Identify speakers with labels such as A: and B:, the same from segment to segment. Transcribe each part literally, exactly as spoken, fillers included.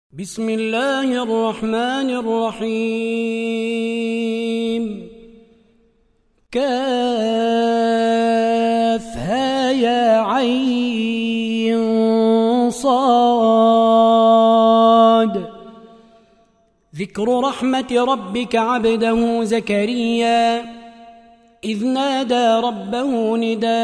A: بسم الله الرحمن الرحيم. كافها يا عين صاد. ذكر رحمة ربك عبده زكريا إذ نادى ربه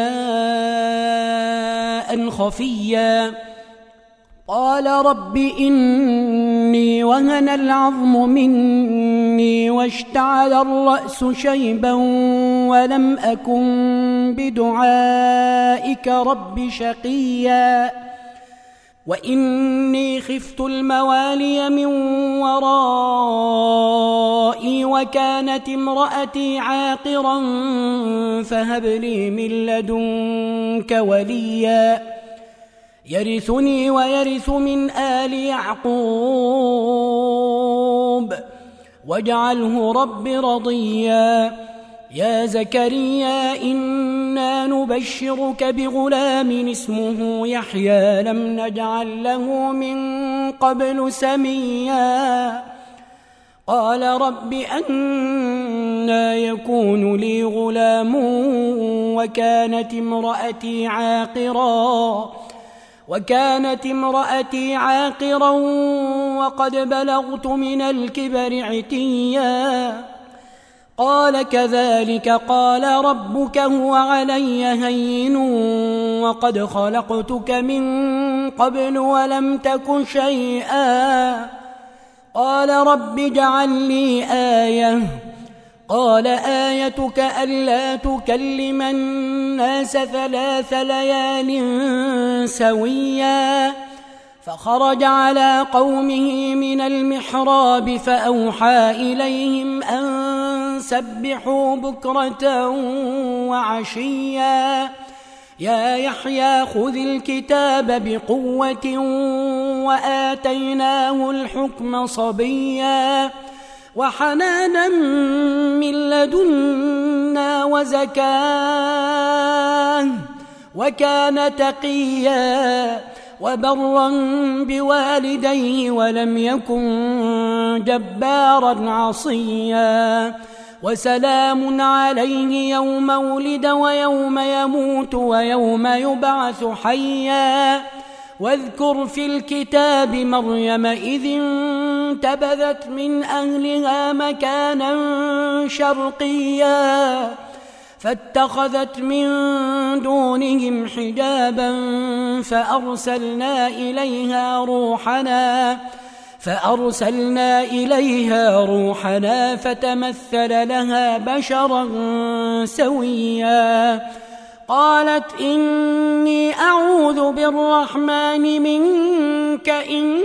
A: نداء خفيا قال رب إني وهن العظم مني واشتعل الرأس شيبا ولم أكن بدعائك رب شقيا وإني خفت الموالي من ورائي وكانت امرأتي عاقرا فهب لي من لدنك وليا يرثني ويرث من آل يعقوب واجعله رب رضيا. يا زكريا إنا نبشرك بغلام اسمه يحيى لم نجعل له من قبل سميا قال رب أنى يكون لي غلام وكانت امرأتي عاقرا وكانت امرأتي عاقرا وقد بلغت من الكبر عتيا قال كذلك قال ربك هو علي هين وقد خلقتك من قبل ولم تك شيئا قال رب اجعل لي آية قال آيتك ألا تكلم الناس ثلاث ليال سويا فخرج على قومه من المحراب فأوحى إليهم أن سبحوا بكرة وعشيا يا يحيى خذ الكتاب بقوة وآتيناه الحكم صبيا وحنانا من لدنا وزكاة وكان تقيا وبرا بوالديه ولم يكن جبارا عصيا وسلام عليه يوم ولد ويوم يموت ويوم يبعث حيا واذكر في الكتاب مريم إذ انتبذت من أهلها مكانا شرقيا فاتخذت من دونهم حجابا فأرسلنا إليها روحنا فأرسلنا إليها روحنا فتمثل لها بشرا سويا قالت إني أعوذ بالرحمن منك إن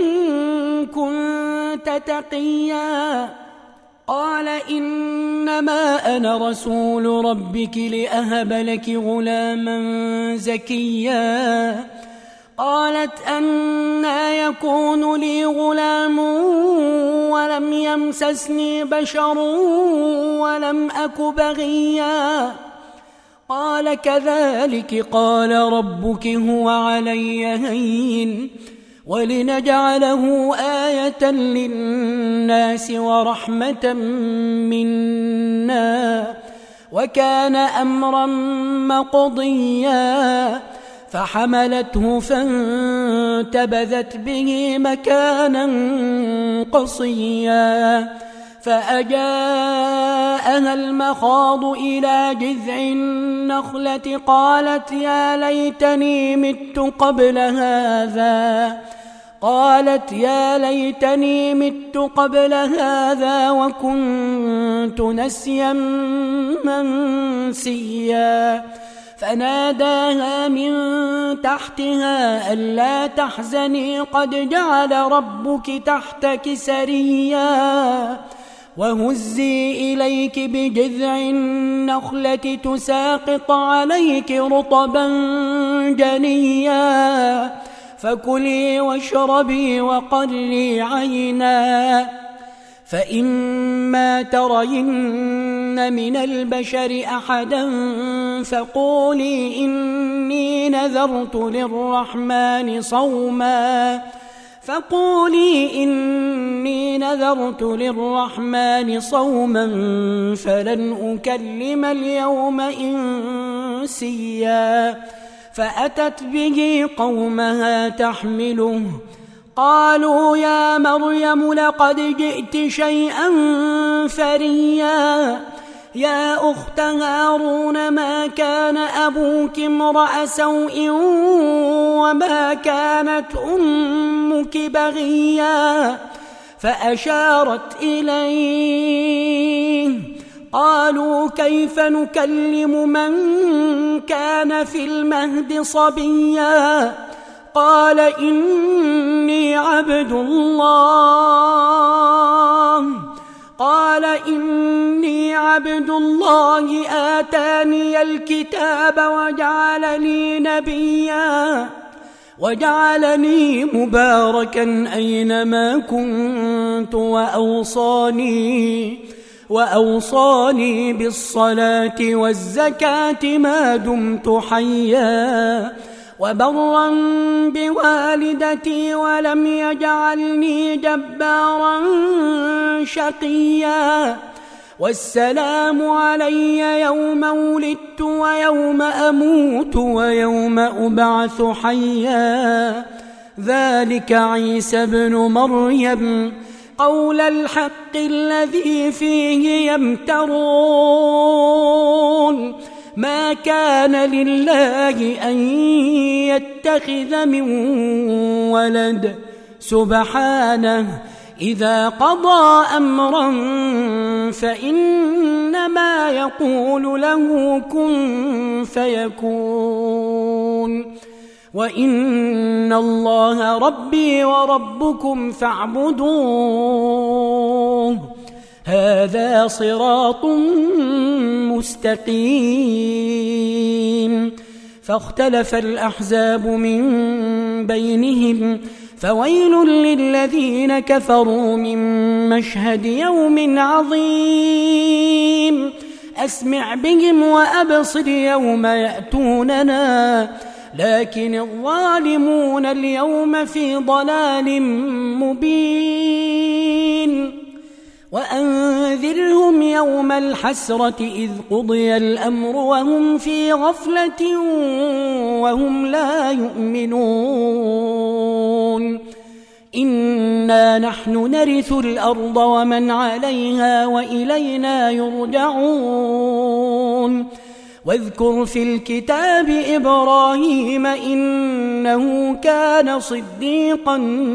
A: كنت تقيا قال إنما أنا رسول ربك لأهب لك غلاما زكيا قالت أنى يكون لي غلام ولم يمسسني بشر ولم أك بغيا قال كذلك قال ربك هو علي هين ولنجعله آية للناس ورحمة منا وكان أمرا مقضيا فحملته فانتبذت به مكانا قصيا فأجاءها المخاض إلى جذع النخلة قالت يا ليتني مت قبل هذا قالت يا ليتني مت قبل هذا وكنت نسيا منسيا فناداها من تحتها ألا تحزني قد جعل ربك تحتك سريا وهزي إليك بجذع النخلة تساقط عليك رطبا جنيا فكلي واشربي وقري عينا فإما ترين من البشر أحدا فقولي إني نذرت للرحمن صوما فقولي إني نذرت للرحمن صوما فلن أكلم اليوم إنسيا فأتت به قومها تحمله قالوا يا مريم لقد جئت شيئا فريا يا أخت هارون ما كان أبوك امرأ سوء وما كانت أمك بغيا فأشارت إليه قالوا كيف نكلم من كان في المهد صبيا قال إني عبد الله قال إني عبد الله آتاني الكتاب وجعلني نبيا وجعلني مباركا أينما كنت وأوصاني وأوصاني بالصلاة والزكاة ما دمت حيا وبرا بوالدتي ولم يجعلني جبارا شقيا والسلام علي يوم ولدت ويوم أموت ويوم أبعث حيا ذلك عيسى ابن مريم قول الحق الذي فيه يمترون ما كان لله أن يتخذ من ولد سبحانه إذا قضى أمرا فإنما يقول له كن فيكون وإن الله ربي وربكم فاعبدوه هذا صراط مستقيم فاختلف الأحزاب من بينهم فويل للذين كفروا من مشهد يوم عظيم أسمع بهم وأبصر يوم يأتوننا لكن الظالمون اليوم في ضلال مبين وأنذرهم يوم الحسرة إذ قضي الأمر وهم في غفلة وهم لا يؤمنون إنا نحن نرث الأرض ومن عليها وإلينا يرجعون واذكر في الكتاب إبراهيم إنه كان صديقا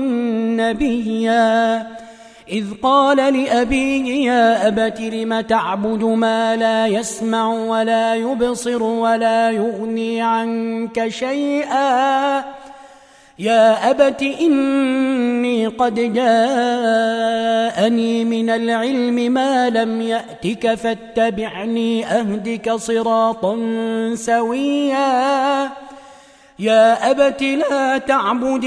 A: نبيا إذ قال لأبيه يا أبت لم تعبد ما لا يسمع ولا يبصر ولا يغني عنك شيئا يا أبت إني قد جاءني من العلم ما لم يأتك فاتبعني أهدك صراطا سويا يا أبت لا تعبد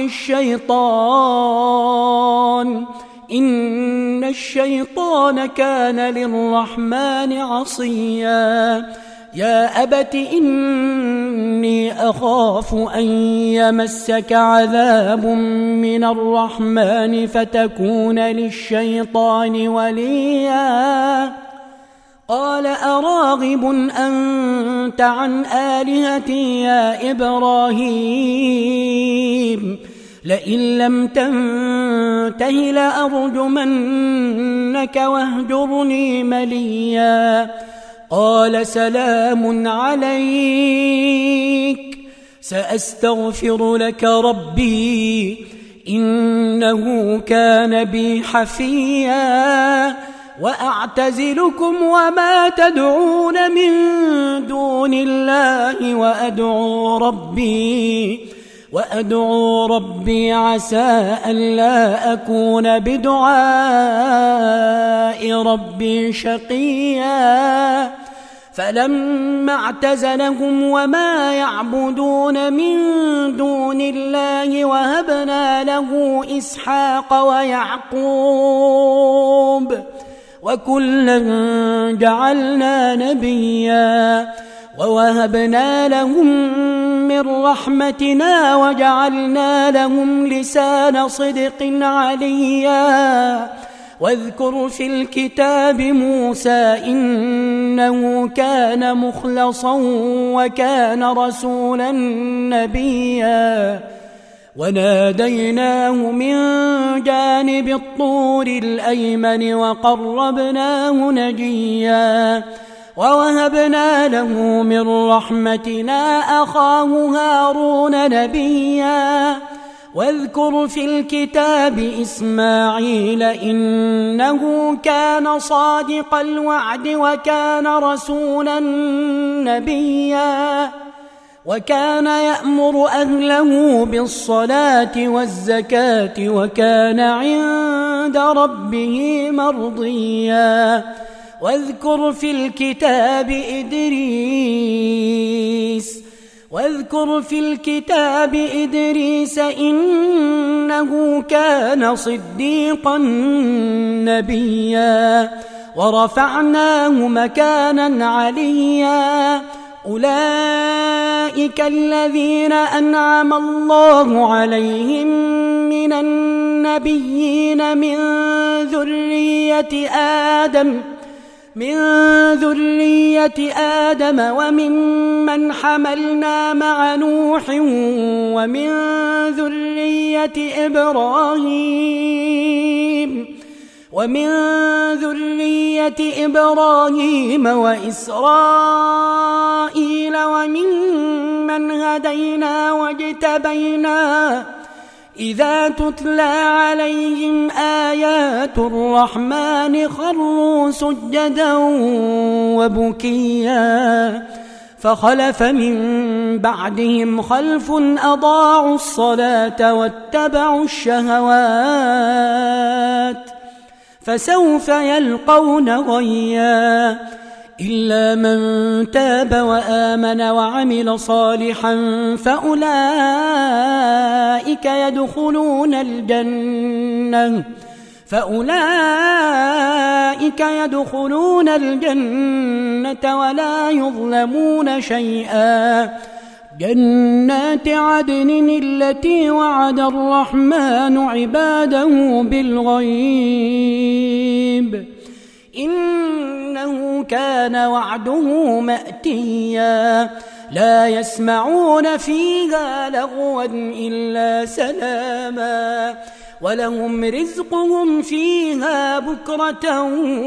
A: الشيطان إن الشيطان كان للرحمن عصيا يا أبت إني أخاف أن يمسك عذاب من الرحمن فتكون للشيطان وليا قال أراغب أنت عن آلهتي يا إبراهيم لئن لم تنته لأرجمنك واهجرني مليا قال سلام عليك سأستغفر لك ربي إنه كان بي حفيا وأعتزلكم وما تدعون من دون الله وأدعو ربي وأدعو ربي عسى ألا أكون بدعاء ربي شقيا فلما اعتزلهم وما يعبدون من دون الله وهبنا له إسحاق ويعقوب وكلا جعلنا نبيا ووهبنا لهم من رحمتنا وجعلنا لهم لسان صدق عليا. واذكر في الكتاب موسى إنه كان مخلصا وكان رسولا نبيا. وناديناه من جانب الطور الأيمن وقربناه نجيا. ووهبنا له من رحمتنا أخاه هارون نبيا. واذكر في الكتاب إسماعيل إنه كان صادق الوعد وكان رسولا نبيا. وكان يأمر أهله بالصلاة والزكاة وكان عند ربه مرضيا. واذكر في الكتاب إدريس واذكر في الكتاب إدريس إنه كان صديقا نبيا. ورفعناه مكانا عليا. أولئك الذين أنعم الله عليهم من النبيين من ذرية آدم من ذرية آدم وممن حملنا مع نوح ومن ذرية إبراهيم ومن ذرية إبراهيم وإسرائيل وممن هدينا واجتبينا. إذا تتلى عليهم آيات الرحمن خروا سجدا وبكيا. فخلف من بعدهم خلف أضاعوا الصلاة واتبعوا الشهوات فسوف يلقون غيا. إلا من تاب وآمن وعمل صالحا فأولئك يدخلون الجنة فأولئك يدخلون الجنة ولا يظلمون شيئا. جنات عدن التي وعد الرحمن عباده بالغيب إنه كان وعده مأتيا. لا يسمعون فيها لغوا إلا سلاما ولهم رزقهم فيها بكرة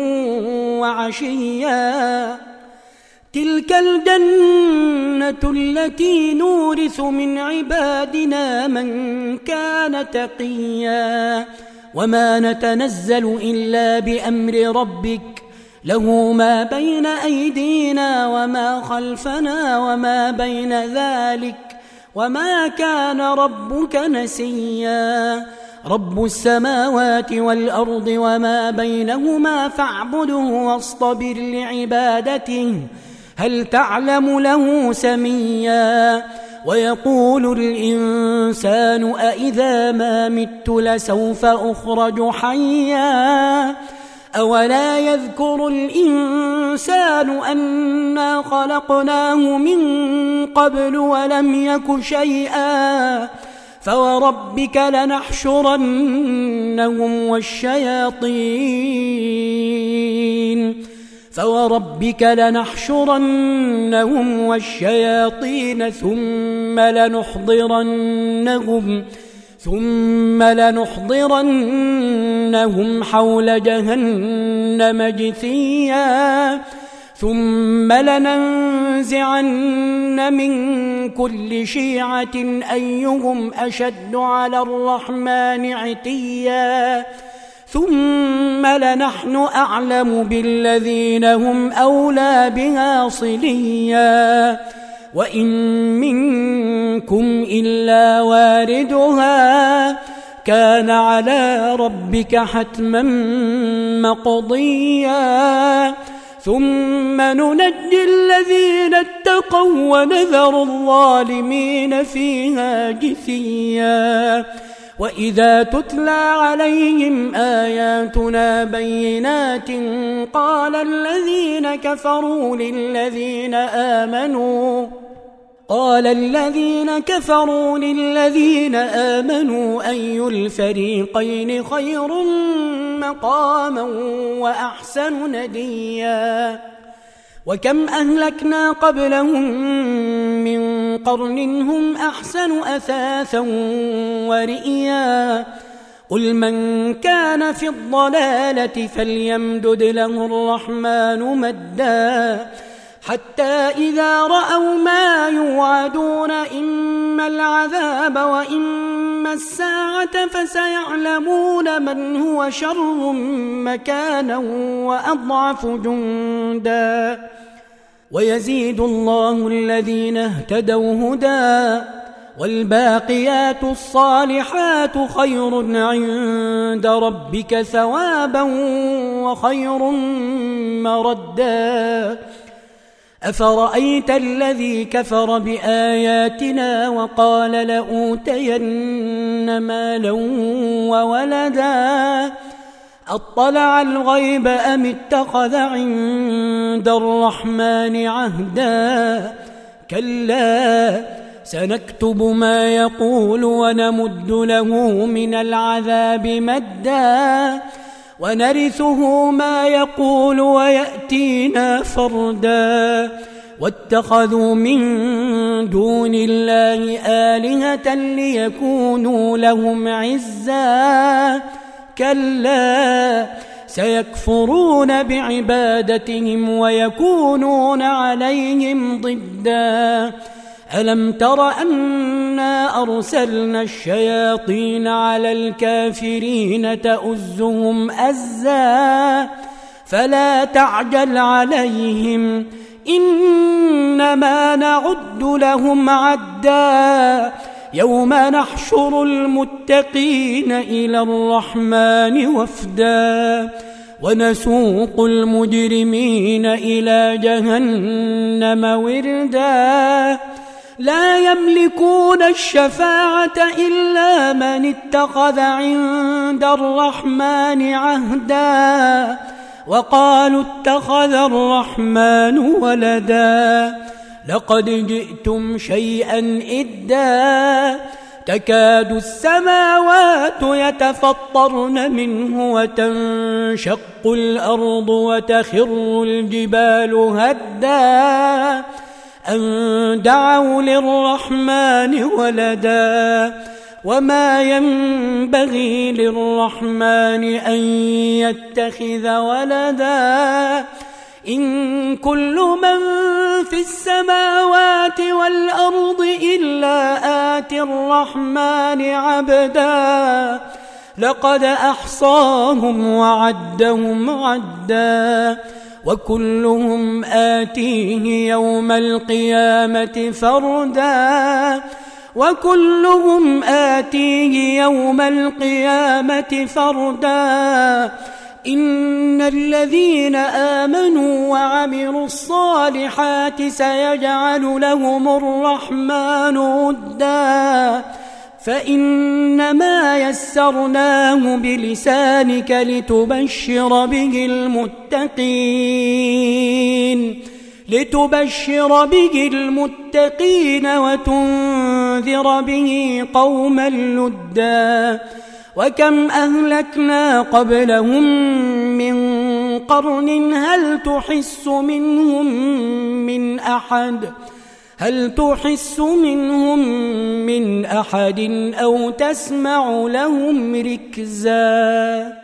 A: وعشيا. تلك الجنة التي نورث من عبادنا من كان تقيا. وما نتنزل إلا بأمر ربك له ما بين أيدينا وما خلفنا وما بين ذلك وما كان ربك نسيا. رب السماوات والأرض وما بينهما فاعبده واصطبر لعبادته هل تعلم له سميا. ويقول الإنسان أإذا ما مت لسوف أخرج حيا. أولا يذكر الإنسان أنا خلقناه من قبل ولم يك شيئا. فوربك لنحشرنهم والشياطين فوربك لنحشرنهم والشياطين ثم لنحضرنهم ثم لنحضرنهم حول جهنم جثيا. ثم لننزعن من كل شيعة أيهم أشد على الرحمن عتيا. ثم لنحن أعلم بالذين هم أولى بها صليا. وإن منكم إلا واردها كان على ربك حتما مقضيا. ثم ننجي الذين اتقوا ونذر الظالمين فيها جثيا. وإذا تتلى عليهم آياتنا بينات قال الذين كفروا للذين آمنوا قال الذين كفروا للذين آمنوا أي الفريقين خير مقاما وأحسن نديا وكم أهلكنا قبلهم من قرن هم أحسن أثاثا ورئيا قل من كان في الضلالة فليمدد له الرحمن مدا حتى إذا رأوا ما يوعدون إما العذاب وإما الساعة فسيعلمون من هو شر مكانا وأضعف جندا ويزيد الله الذين اهتدوا هدى والباقيات الصالحات خير عند ربك ثوابا وخير مردا أفرأيت الذي كفر بآياتنا وقال لأوتين مالا وولدا أطلع الغيب أم اتخذ عند الرحمن عهدا كلا سنكتب ما يقول ونمد له من العذاب مدا ونرثه ما يقول ويأتينا فردا واتخذوا من دون الله آلهة ليكونوا لهم عزا كلا سيكفرون بعبادتهم ويكونون عليهم ضدا ألم تر أنا أرسلنا الشياطين على الكافرين تؤزهم أزا فلا تعجل عليهم إنما نعد لهم عدا يوم نحشر المتقين إلى الرحمن وفدا ونسوق المجرمين إلى جهنم وردا لا يملكون الشفاعة إلا من اتخذ عند الرحمن عهدا وقالوا اتخذ الرحمن ولدا لقد جئتم شيئا إدا تكاد السماوات يتفطرن منه وتنشق الأرض وتخر الجبال هدا أن دعوا للرحمن ولدا وما ينبغي للرحمن أن يتخذ ولدا إن كل من في السماوات والأرض إلا آتي الرحمن عبدا لقد أحصاهم وعدهم عدا وكلهم آتيه يوم القيامة فردا وكلهم آتيه يوم القيامة فردا إن الذين آمنوا وعملوا الصالحات سيجعل لهم الرحمن ودا فإنما يسرناه بلسانك لتبشر به المتقين لتبشر به المتقين وتنذر به قوما لدا وكم أهلكنا قبلهم من قرن هل تحس منهم من أحد هل تحس منهم من أحد أو تسمع لهم ركزا